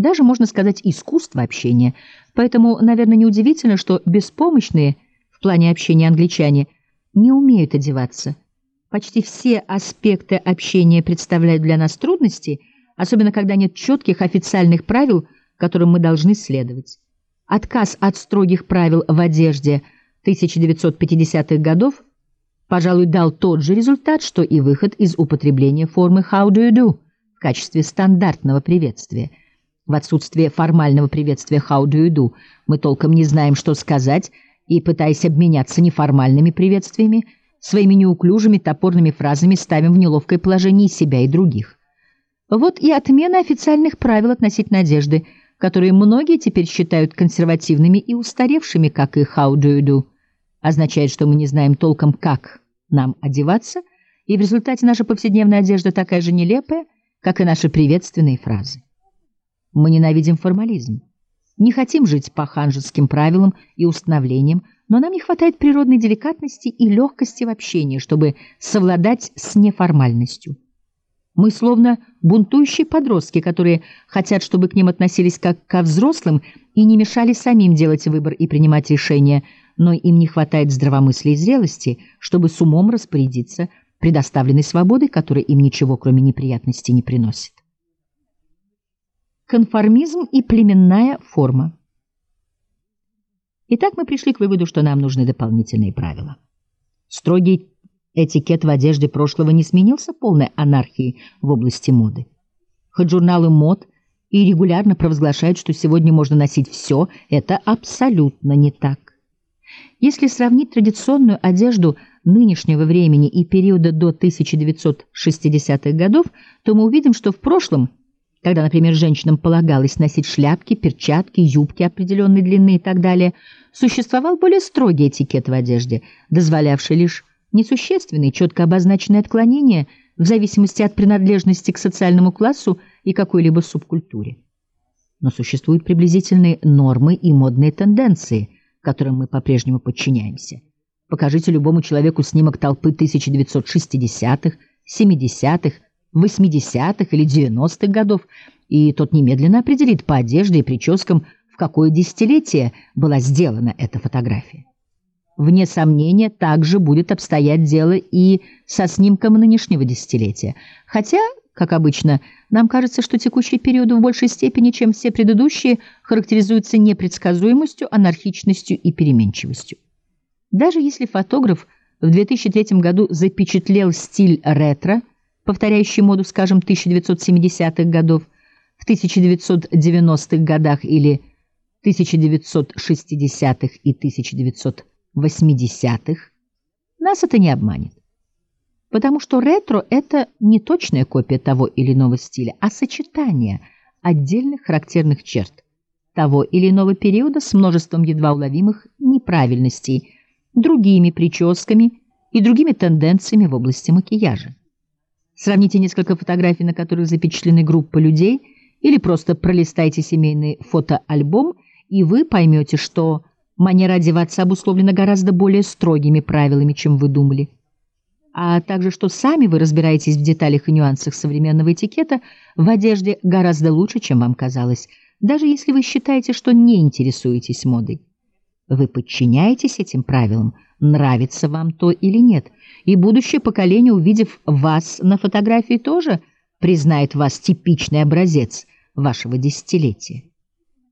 даже, можно сказать, искусство общения. Поэтому, наверное, неудивительно, что беспомощные в плане общения англичане не умеют одеваться. Почти все аспекты общения представляют для нас трудности, особенно когда нет четких официальных правил, которым мы должны следовать. Отказ от строгих правил в одежде 1950-х годов, пожалуй, дал тот же результат, что и выход из употребления формы «How do you do» в качестве стандартного приветствия. В отсутствие формального приветствия «How do you do» мы толком не знаем, что сказать, и, пытаясь обменяться неформальными приветствиями, своими неуклюжими топорными фразами ставим в неловкое положение и себя, и других. Вот и отмена официальных правил относительно одежды, которые многие теперь считают консервативными и устаревшими, как и «How do you do», означает, что мы не знаем толком, как нам одеваться, и в результате наша повседневная одежда такая же нелепая, как и наши приветственные фразы. Мы ненавидим формализм, не хотим жить по ханжеским правилам и установлениям, но нам не хватает природной деликатности и легкости в общении, чтобы совладать с неформальностью. Мы словно бунтующие подростки, которые хотят, чтобы к ним относились как ко взрослым и не мешали самим делать выбор и принимать решения, но им не хватает здравомыслия и зрелости, чтобы с умом распорядиться предоставленной свободой, которая им ничего, кроме неприятностей, не приносит. Конформизм и племенная форма. Итак, мы пришли к выводу, что нам нужны дополнительные правила. Строгий этикет в одежде прошлого не сменился полной анархией в области моды. Хоть журналы мод и регулярно провозглашают, что сегодня можно носить все, это абсолютно не так. Если сравнить традиционную одежду нынешнего времени и периода до 1960-х годов, то мы увидим, что в прошлом, когда, например, женщинам полагалось носить шляпки, перчатки, юбки определенной длины и так далее, существовал более строгий этикет в одежде, дозволявший лишь несущественные, четко обозначенные отклонения в зависимости от принадлежности к социальному классу и какой-либо субкультуре. Но существуют приблизительные нормы и модные тенденции, которым мы по-прежнему подчиняемся. Покажите любому человеку снимок толпы 1960-х, 70-х, 80-х или 90-х годов, и тот немедленно определит по одежде и прическам, в какое десятилетие была сделана эта фотография. Вне сомнения, также будет обстоять дело и со снимком нынешнего десятилетия. Хотя, как обычно, нам кажется, что текущий период в большей степени, чем все предыдущие, характеризуется непредсказуемостью, анархичностью и переменчивостью. Даже если фотограф в 2003 году запечатлел стиль ретро, повторяющий моду, скажем, 1970-х годов, в 1990-х годах или 1960-х и 1980-х, нас это не обманет. Потому что ретро — это не точная копия того или иного стиля, а сочетание отдельных характерных черт того или иного периода с множеством едва уловимых неправильностей, другими прическами и другими тенденциями в области макияжа. Сравните несколько фотографий, на которых запечатлены группы людей, или просто пролистайте семейный фотоальбом, и вы поймете, что манера одеваться обусловлена гораздо более строгими правилами, чем вы думали. А также, что сами вы разбираетесь в деталях и нюансах современного этикета в одежде гораздо лучше, чем вам казалось, даже если вы считаете, что не интересуетесь модой. Вы подчиняетесь этим правилам, нравится вам то или нет, и будущее поколение, увидев вас на фотографии, тоже признает вас типичный образец вашего десятилетия.